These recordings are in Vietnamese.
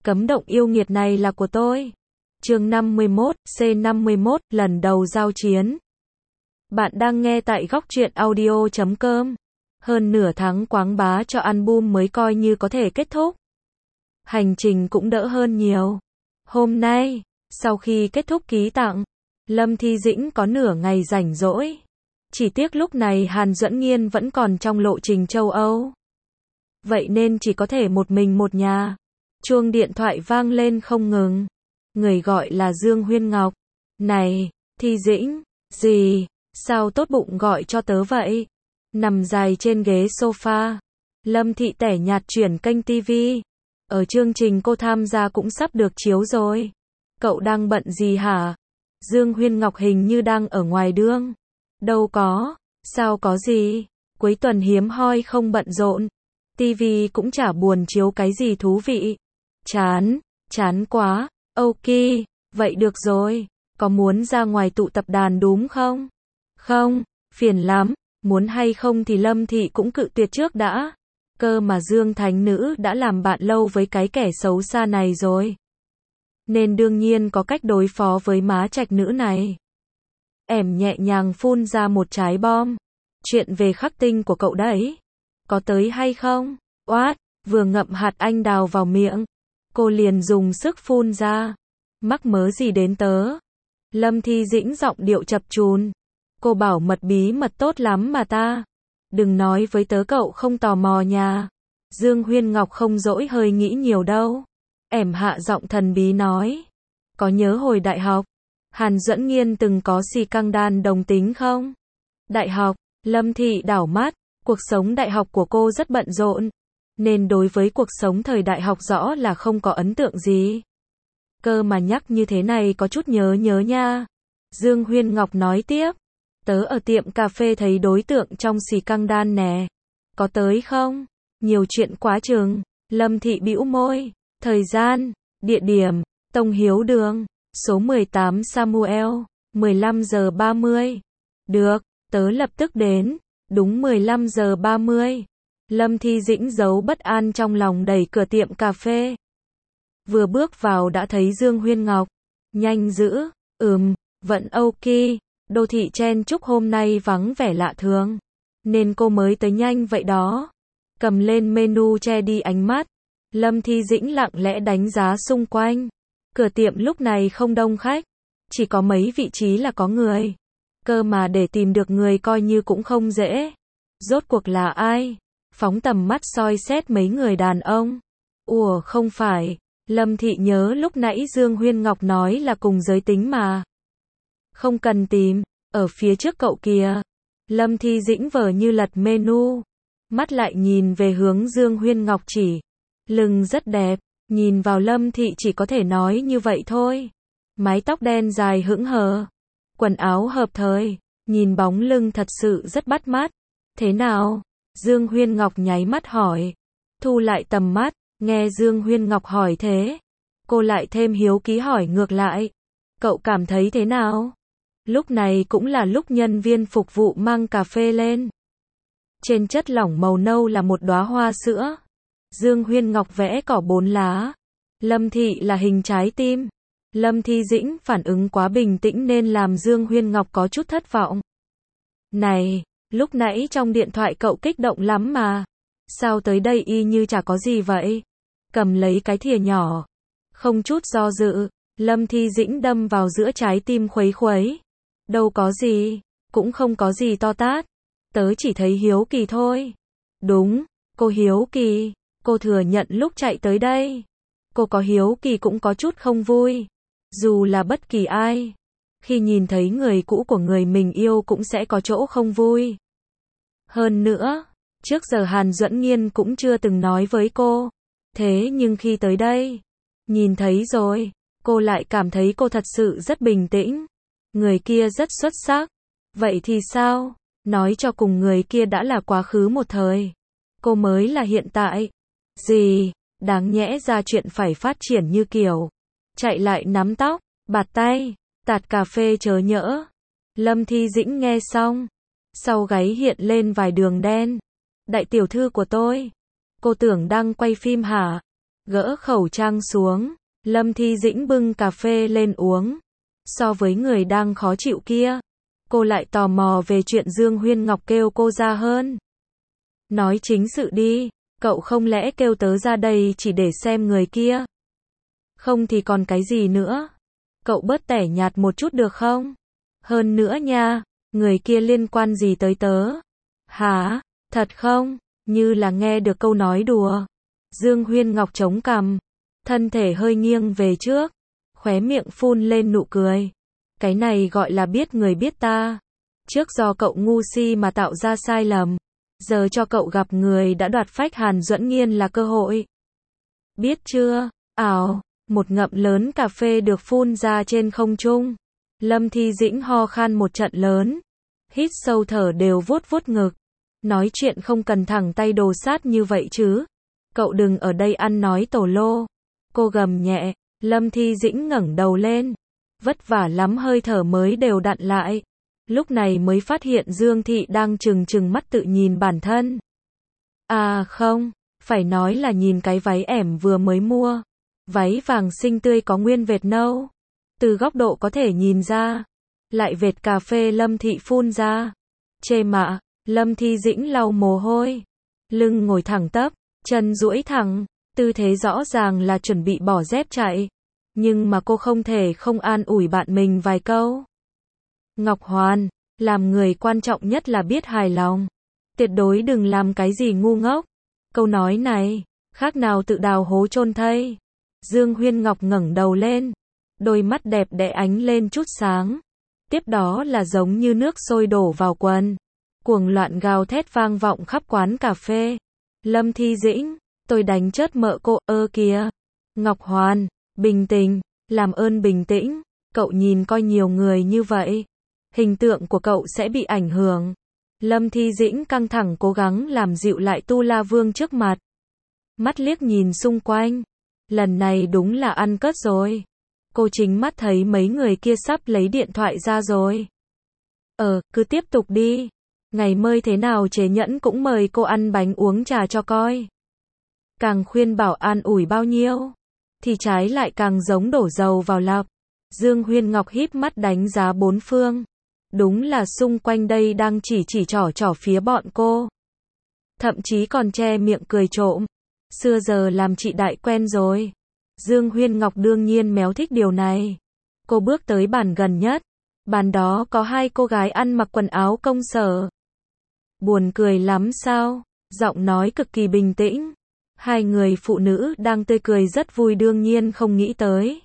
Cấm động yêu nghiệt này là của tôi. Chương 51, C51, lần đầu giao chiến. Bạn đang nghe tại góc truyện audio.com. Hơn nửa tháng quảng bá cho album mới coi như có thể kết thúc. Hành trình cũng đỡ hơn nhiều. Hôm nay, sau khi kết thúc ký tặng, Lâm Thi Dĩnh có nửa ngày rảnh rỗi. Chỉ tiếc lúc này Hàn Duẫn Nghiên vẫn còn trong lộ trình châu Âu. Vậy nên chỉ có thể một mình một nhà. Chuông điện thoại vang lên không ngừng. Người gọi là Dương Huyên Ngọc. Này, Thi Dĩnh, gì? Sao tốt bụng gọi cho tớ vậy? Nằm dài trên ghế sofa. Lâm Thị tẻ nhạt chuyển kênh TV. Ở chương trình cô tham gia cũng sắp được chiếu rồi. Cậu đang bận gì hả? Dương Huyên Ngọc hình như đang ở ngoài đường. Đâu có, sao có gì? Cuối tuần hiếm hoi không bận rộn. TV cũng chả buồn chiếu cái gì thú vị. Chán quá. Ok, vậy được rồi. Có muốn ra ngoài tụ tập đàn đúng không? Không, phiền lắm. Muốn hay không thì Lâm Thị cũng cự tuyệt trước đã. Cơ mà Dương Thánh Nữ đã làm bạn lâu với cái kẻ xấu xa này rồi. Nên đương nhiên có cách đối phó với má trạch nữ này. Ẻm nhẹ nhàng phun ra một trái bom. Chuyện về khắc tinh của cậu đấy. Có tới hay không? Oát, vừa ngậm hạt anh đào vào miệng. Cô liền dùng sức phun ra. Mắc mớ gì đến tớ? Lâm Thi Dĩnh giọng điệu chập chùn. Cô bảo mật bí mật tốt lắm mà ta. Đừng nói với tớ cậu không tò mò nha. Dương Huyên Ngọc không dỗi hơi nghĩ nhiều đâu. Ẻm hạ giọng thần bí nói. Có nhớ hồi đại học, Hàn Duẫn Nghiên từng có xì căng đan đồng tính không? Đại học, Lâm Thị đảo mắt. Cuộc sống đại học của cô rất bận rộn. Nên đối với cuộc sống thời đại học rõ là không có ấn tượng gì. Cơ mà nhắc như thế này có chút nhớ nha. Dương Huyên Ngọc nói tiếp. Tớ ở tiệm cà phê thấy đối tượng trong xì căng đan nè. Có tới không? Nhiều chuyện quá chừng. Lâm Thị bĩu môi. Thời gian, địa điểm, Tông Hiếu Đường, số 18 Samuel, 15 giờ 30. Được, tớ lập tức đến. Đúng 15 giờ 30. Lâm Thi Dĩnh giấu bất an trong lòng đẩy cửa tiệm cà phê. Vừa bước vào đã thấy Dương Huyên Ngọc. Nhanh dữ. Vẫn ok. Đô thị chen chúc hôm nay vắng vẻ lạ thường. Nên cô mới tới nhanh vậy đó. Cầm lên menu che đi ánh mắt. Lâm Thi Dĩnh lặng lẽ đánh giá xung quanh. Cửa tiệm lúc này không đông khách. Chỉ có mấy vị trí là có người. Cơ mà để tìm được người coi như cũng không dễ. Rốt cuộc là ai? Phóng tầm mắt soi xét mấy người đàn ông. Ủa không phải. Lâm Thị nhớ lúc nãy Dương Huyên Ngọc nói là cùng giới tính mà. Không cần tìm. Ở phía trước cậu kìa. Lâm Thi Dĩnh vờ như lật menu. Mắt lại nhìn về hướng Dương Huyên Ngọc chỉ. Lưng rất đẹp. Nhìn vào Lâm Thị chỉ có thể nói như vậy thôi. Mái tóc đen dài hững hờ. Quần áo hợp thời. Nhìn bóng lưng thật sự rất bắt mắt. Thế nào? Dương Huyên Ngọc nháy mắt hỏi. Thu lại tầm mắt. Nghe Dương Huyên Ngọc hỏi thế. Cô lại thêm hiếu kỳ hỏi ngược lại. Cậu cảm thấy thế nào? Lúc này cũng là lúc nhân viên phục vụ mang cà phê lên. Trên chất lỏng màu nâu là một đóa hoa sữa. Dương Huyên Ngọc vẽ cỏ 4 lá. Lâm Thị là hình trái tim. Lâm Thi Dĩnh phản ứng quá bình tĩnh nên làm Dương Huyên Ngọc có chút thất vọng. Này, lúc nãy trong điện thoại cậu kích động lắm mà. Sao tới đây y như chả có gì vậy? Cầm lấy cái thìa nhỏ. Không chút do dự, Lâm Thi Dĩnh đâm vào giữa trái tim khuấy khuấy. Đâu có gì, cũng không có gì to tát. Tớ chỉ thấy hiếu kỳ thôi. Đúng, cô hiếu kỳ. Cô thừa nhận lúc chạy tới đây. Cô có hiếu kỳ cũng có chút không vui. Dù là bất kỳ ai. Khi nhìn thấy người cũ của người mình yêu cũng sẽ có chỗ không vui. Hơn nữa, trước giờ Hàn Duẫn Nghiên cũng chưa từng nói với cô. Thế nhưng khi tới đây, nhìn thấy rồi, cô lại cảm thấy cô thật sự rất bình tĩnh. Người kia rất xuất sắc. Vậy thì sao? Nói cho cùng người kia đã là quá khứ một thời. Cô mới là hiện tại. Gì? Đáng nhẽ ra chuyện phải phát triển như kiểu. Chạy lại nắm tóc, bạt tay, tạt cà phê chớ nhỡ. Lâm Thi Dĩnh nghe xong. Sau gáy hiện lên vài đường đen. Đại tiểu thư của tôi. Cô tưởng đang quay phim hả? Gỡ khẩu trang xuống, Lâm Thi Dĩnh bưng cà phê lên uống. So với người đang khó chịu kia, cô lại tò mò về chuyện Dương Huyên Ngọc kêu cô ra hơn. Nói chính sự đi, cậu không lẽ kêu tớ ra đây chỉ để xem người kia? Không thì còn cái gì nữa? Cậu bớt tẻ nhạt một chút được không? Hơn nữa nha, người kia liên quan gì tới tớ? Hả? Thật không? Như là nghe được câu nói đùa. Dương Huyên Ngọc chống cằm, thân thể hơi nghiêng về trước, khóe miệng phun lên nụ cười. Cái này gọi là biết người biết ta. Trước do cậu ngu si mà tạo ra sai lầm, giờ cho cậu gặp người đã đoạt phách Hàn Duẫn Nghiên là cơ hội. Biết chưa? Ảo, một ngụm lớn cà phê được phun ra trên không trung. Lâm Thi Dĩnh ho khan một trận lớn, hít sâu thở đều vuốt vuốt ngực. Nói chuyện không cần thẳng tay đồ sát như vậy chứ. Cậu đừng ở đây ăn nói tổ lô. Cô gầm nhẹ. Lâm Thi Dĩnh ngẩng đầu lên. Vất vả lắm hơi thở mới đều đặn lại. Lúc này mới phát hiện Dương Thị đang trừng trừng mắt tự nhìn bản thân. À không, phải nói là nhìn cái váy ẻm vừa mới mua. Váy vàng xinh tươi có nguyên vệt nâu. Từ góc độ có thể nhìn ra. Lại vệt cà phê Lâm Thị phun ra. Chê mạ, Lâm Thi Dĩnh lau mồ hôi. Lưng ngồi thẳng tắp, chân duỗi thẳng. Tư thế rõ ràng là chuẩn bị bỏ dép chạy. Nhưng mà cô không thể không an ủi bạn mình vài câu. Ngọc Hoàn, làm người quan trọng nhất là biết hài lòng. Tuyệt đối đừng làm cái gì ngu ngốc. Câu nói này, khác nào tự đào hố chôn thây. Dương Huyên Ngọc ngẩng đầu lên. Đôi mắt đẹp đẽ ánh lên chút sáng. Tiếp đó là giống như nước sôi đổ vào quần. Cuồng loạn gào thét vang vọng khắp quán cà phê. Lâm Thi Dĩnh, tôi đánh chết mợ cô, kìa. Ngọc Hoàn, bình tĩnh, làm ơn bình tĩnh. Cậu nhìn coi nhiều người như vậy. Hình tượng của cậu sẽ bị ảnh hưởng. Lâm Thi Dĩnh căng thẳng cố gắng làm dịu lại Tu La Vương trước mặt. Mắt liếc nhìn xung quanh. Lần này đúng là ăn cất rồi. Cô chính mắt thấy mấy người kia sắp lấy điện thoại ra rồi. Cứ tiếp tục đi. Ngày mơi thế nào Chế Nhẫn cũng mời cô ăn bánh uống trà cho coi. Càng khuyên bảo an ủi bao nhiêu, thì trái lại càng giống đổ dầu vào lạp. Dương Huyên Ngọc híp mắt đánh giá bốn phương. Đúng là xung quanh đây đang chỉ trỏ phía bọn cô. Thậm chí còn che miệng cười trộm. Xưa giờ làm chị đại quen rồi. Dương Huyên Ngọc đương nhiên méo thích điều này. Cô bước tới bàn gần nhất. Bàn đó có hai cô gái ăn mặc quần áo công sở. Buồn cười lắm sao? Giọng nói cực kỳ bình tĩnh. Hai người phụ nữ đang tươi cười rất vui đương nhiên không nghĩ tới.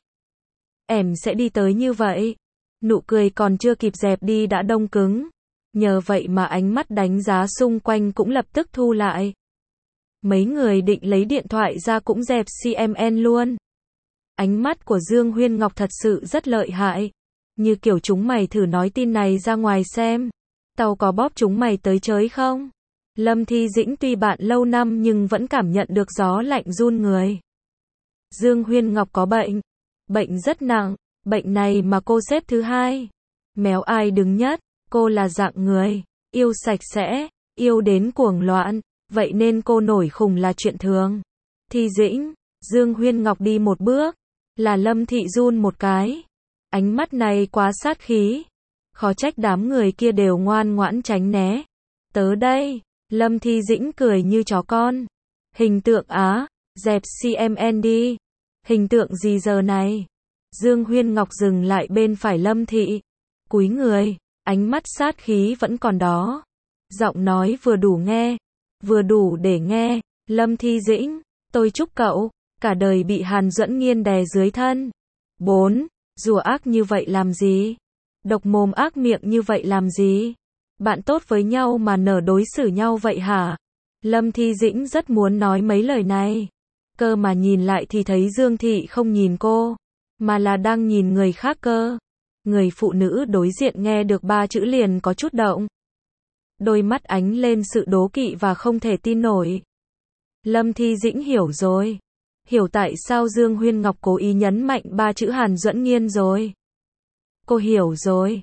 Em sẽ đi tới như vậy. Nụ cười còn chưa kịp dẹp đi đã đông cứng. Nhờ vậy mà ánh mắt đánh giá xung quanh cũng lập tức thu lại. Mấy người định lấy điện thoại ra cũng dẹp CMN luôn. Ánh mắt của Dương Huyên Ngọc thật sự rất lợi hại. Như kiểu chúng mày thử nói tin này ra ngoài xem. Tao có bóp chúng mày tới chới không? Lâm Thi Dĩnh tuy bạn lâu năm nhưng vẫn cảm nhận được gió lạnh run người. Dương Huyên Ngọc có bệnh. Bệnh rất nặng. Bệnh này mà cô xếp thứ hai. Méo ai đứng nhất. Cô là dạng người yêu sạch sẽ, yêu đến cuồng loạn. Vậy nên cô nổi khùng là chuyện thường. Thi Dĩnh, Dương Huyên Ngọc đi một bước. Là Lâm Thị run một cái. Ánh mắt này quá sát khí. Khó trách đám người kia đều ngoan ngoãn tránh né. Tớ đây. Lâm Thi Dĩnh cười như chó con. Hình tượng á, dẹp CMN đi. Hình tượng gì giờ này? Dương Huyên Ngọc dừng lại bên phải Lâm Thị. Cúi người, ánh mắt sát khí vẫn còn đó. Giọng nói vừa đủ nghe, vừa đủ để nghe. Lâm Thi Dĩnh, tôi chúc cậu, cả đời bị Hàn Duẫn Nghiên đè dưới thân. 4. Rùa ác như vậy làm gì? Độc mồm ác miệng như vậy làm gì? Bạn tốt với nhau mà nở đối xử nhau vậy hả? Lâm Thi Dĩnh rất muốn nói mấy lời này. Cơ mà nhìn lại thì thấy Dương Thị không nhìn cô, mà là đang nhìn người khác cơ. Người phụ nữ đối diện nghe được 3 chữ liền có chút động. Đôi mắt ánh lên sự đố kỵ và không thể tin nổi. Lâm Thi Dĩnh hiểu rồi. Hiểu tại sao Dương Huyên Ngọc cố ý nhấn mạnh 3 chữ Hàn Duẫn Nghiên rồi. Cô hiểu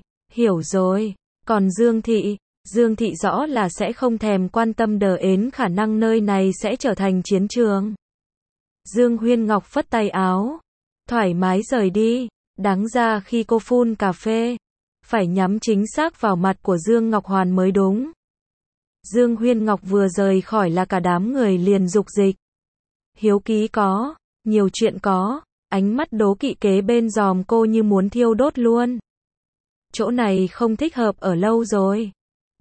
rồi. Còn Dương Thị rõ là sẽ không thèm quan tâm đờ ến khả năng nơi này sẽ trở thành chiến trường. Dương Huyên Ngọc phất tay áo, thoải mái rời đi. Đáng ra khi cô phun cà phê, phải nhắm chính xác vào mặt của Dương Ngọc Hoàn mới đúng. Dương Huyên Ngọc vừa rời khỏi là cả đám người liền dục dịch. Hiếu kỳ có, nhiều chuyện có, ánh mắt đố kỵ kế bên giòm cô như muốn thiêu đốt luôn. Chỗ này không thích hợp ở lâu rồi.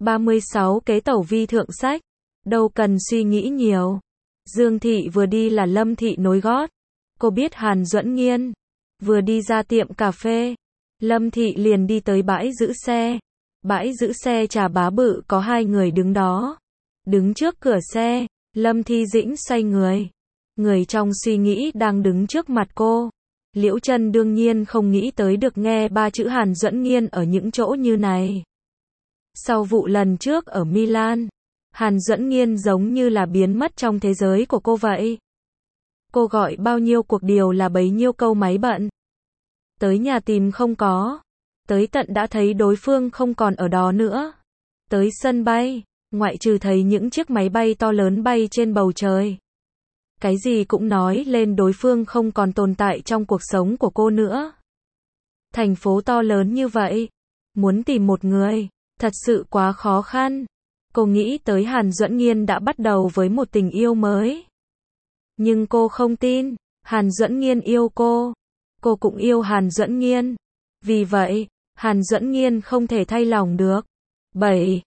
36 kế tẩu vi thượng sách, đâu cần suy nghĩ nhiều. Dương Thị vừa đi là Lâm Thị nối gót. Cô biết Hàn Duẫn Nghiên. Vừa đi ra tiệm cà phê, Lâm Thị liền đi tới bãi giữ xe. Bãi giữ xe Trà Bá bự có hai người đứng đó. Đứng trước cửa xe, Lâm Thi Dĩnh xoay người. Người trong suy nghĩ đang đứng trước mặt cô. Liễu Chân đương nhiên không nghĩ tới được nghe ba chữ Hàn Duẫn Nghiên ở những chỗ như này. Sau vụ lần trước ở Milan, Hàn Duẫn Nghiên giống như là biến mất trong thế giới của cô vậy. Cô gọi bao nhiêu cuộc điều là bấy nhiêu câu máy bận. Tới nhà tìm không có. Tới tận đã thấy đối phương không còn ở đó nữa. Tới sân bay, ngoại trừ thấy những chiếc máy bay to lớn bay trên bầu trời. Cái gì cũng nói lên đối phương không còn tồn tại trong cuộc sống của cô nữa. Thành phố to lớn như vậy, muốn tìm một người, thật sự quá khó khăn. Cô nghĩ tới Hàn Duẫn Nghiên đã bắt đầu với một tình yêu mới. Nhưng cô không tin, Hàn Duẫn Nghiên yêu cô. Cô cũng yêu Hàn Duẫn Nghiên. Vì vậy, Hàn Duẫn Nghiên không thể thay lòng được. 7.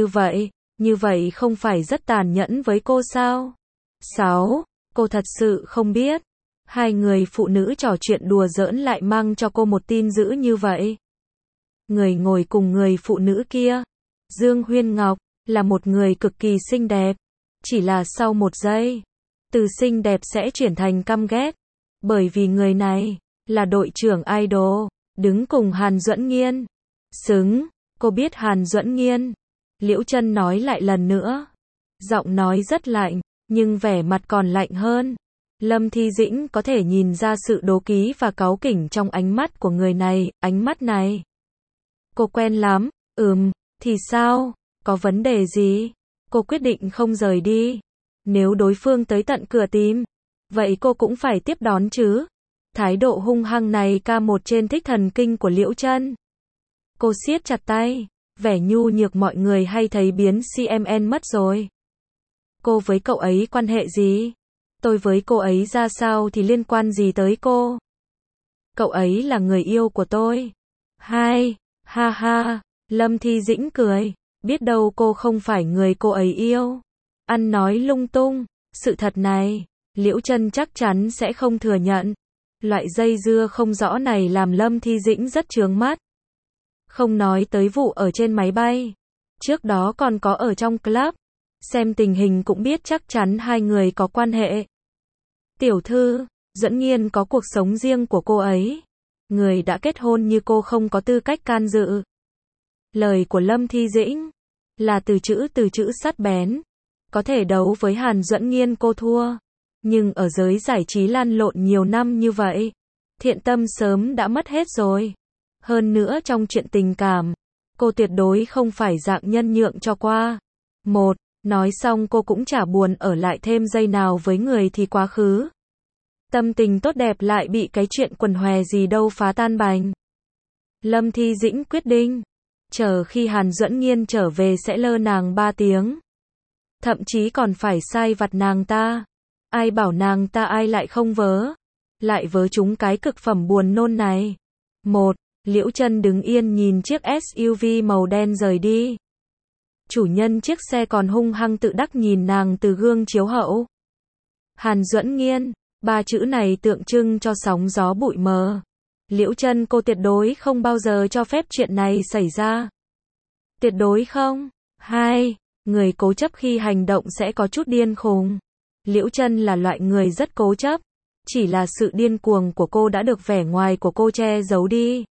Như vậy không phải rất tàn nhẫn với cô sao? 6. Cô thật sự không biết. Hai người phụ nữ trò chuyện đùa giỡn lại mang cho cô một tin dữ như vậy. Người ngồi cùng người phụ nữ kia, Dương Huyên Ngọc, là một người cực kỳ xinh đẹp. Chỉ là sau một giây, từ xinh đẹp sẽ chuyển thành căm ghét. Bởi vì người này, là đội trưởng idol, đứng cùng Hàn Duẫn Nghiên. Xứng, cô biết Hàn Duẫn Nghiên. Liễu Chân nói lại lần nữa. Giọng nói rất lạnh, nhưng vẻ mặt còn lạnh hơn. Lâm Thi Dĩnh có thể nhìn ra sự đố kỵ và cáu kỉnh trong ánh mắt của người này, ánh mắt này. Cô quen lắm, thì sao, có vấn đề gì? Cô quyết định không rời đi. Nếu đối phương tới tận cửa tìm, vậy cô cũng phải tiếp đón chứ. Thái độ hung hăng này ca một trên thích thần kinh của Liễu Chân. Cô siết chặt tay, vẻ nhu nhược mọi người hay thấy biến CMN mất rồi. Cô với cậu ấy quan hệ gì? Tôi với cô ấy ra sao thì liên quan gì tới cô? Cậu ấy là người yêu của tôi. Hai, ha ha, Lâm Thi Dĩnh cười, biết đâu cô không phải người cô ấy yêu. Ăn nói lung tung, sự thật này, Liễu Chân chắc chắn sẽ không thừa nhận. Loại dây dưa không rõ này làm Lâm Thi Dĩnh rất chướng mắt. Không nói tới vụ ở trên máy bay. Trước đó còn có ở trong club. Xem tình hình cũng biết chắc chắn hai người có quan hệ. Tiểu thư, Duẫn Nghiên có cuộc sống riêng của cô ấy. Người đã kết hôn như cô không có tư cách can dự. Lời của Lâm Thi Dĩnh là từ chữ sắc bén. Có thể đấu với Hàn Duẫn Nghiên cô thua. Nhưng ở giới giải trí lăn lộn nhiều năm như vậy, thiện tâm sớm đã mất hết rồi. Hơn nữa trong chuyện tình cảm, cô tuyệt đối không phải dạng nhân nhượng cho qua. Một, nói xong cô cũng chả buồn ở lại thêm giây nào với người thì quá khứ. Tâm tình tốt đẹp lại bị cái chuyện quần hòe gì đâu phá tan bành. Lâm Thi Dĩnh quyết định, chờ khi Hàn Duẫn Nghiên trở về sẽ lơ nàng 3 tiếng. Thậm chí còn phải sai vặt nàng ta. Ai bảo nàng ta ai lại không vớ. Lại vớ chúng cái cực phẩm buồn nôn này. Một, Liễu Chân đứng yên nhìn chiếc SUV màu đen rời đi. Chủ nhân chiếc xe còn hung hăng tự đắc nhìn nàng từ gương chiếu hậu. Hàn Duẫn Nghiên, 3 chữ này tượng trưng cho sóng gió bụi mờ. Liễu Chân cô tuyệt đối không bao giờ cho phép chuyện này xảy ra. Tuyệt đối không. 2. Người cố chấp khi hành động sẽ có chút điên khùng. Liễu Chân là loại người rất cố chấp. Chỉ là sự điên cuồng của cô đã được vẻ ngoài của cô che giấu đi.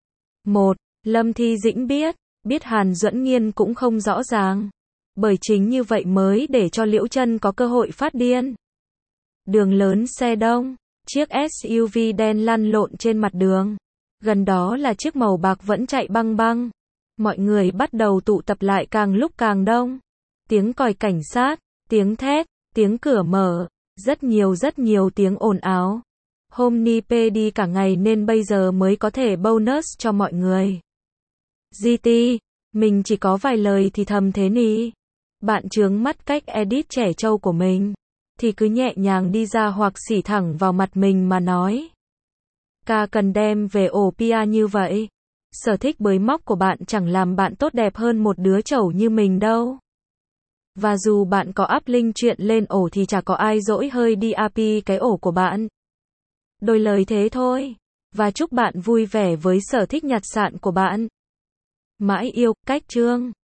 1. Lâm Thi Dĩnh biết Hàn Duẫn Nghiên cũng không rõ ràng. Bởi chính như vậy mới để cho Liễu Chân có cơ hội phát điên. Đường lớn xe đông, chiếc SUV đen lăn lộn trên mặt đường. Gần đó là chiếc màu bạc vẫn chạy băng băng. Mọi người bắt đầu tụ tập lại càng lúc càng đông. Tiếng còi cảnh sát, tiếng thét, tiếng cửa mở, Rất nhiều tiếng ồn ào. Hôm ni pê đi cả ngày nên bây giờ mới có thể bonus cho mọi người. GT, mình chỉ có vài lời thì thầm thế nì. Bạn chướng mắt cách edit trẻ trâu của mình, thì cứ nhẹ nhàng đi ra hoặc xỉ thẳng vào mặt mình mà nói. Ca cần đem về ổ PR như vậy. Sở thích bới móc của bạn chẳng làm bạn tốt đẹp hơn một đứa trẩu như mình đâu. Và dù bạn có up link chuyện lên ổ thì chả có ai dỗi hơi đi API cái ổ của bạn. Đôi lời thế thôi. Và chúc bạn vui vẻ với sở thích nhặt sạn của bạn. Mãi yêu, cách chương.